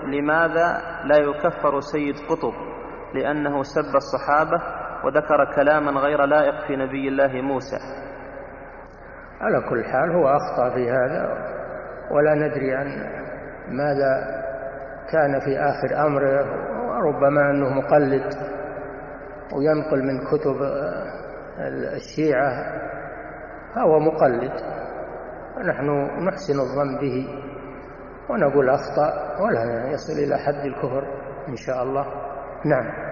لماذا لا يكفر سيد قطب لأنه سب الصحابة وذكر كلاما غير لائق في نبي الله موسى؟ على كل حال هو أخطأ في هذا، ولا ندري عن ماذا كان في آخر أمره، وربما أنه مقلد وينقل من كتب الشيعة، فهو مقلد، ونحن نحسن الظن به ونقول أخطأ ولا يصل إلى حد الكفر إن شاء الله. نعم.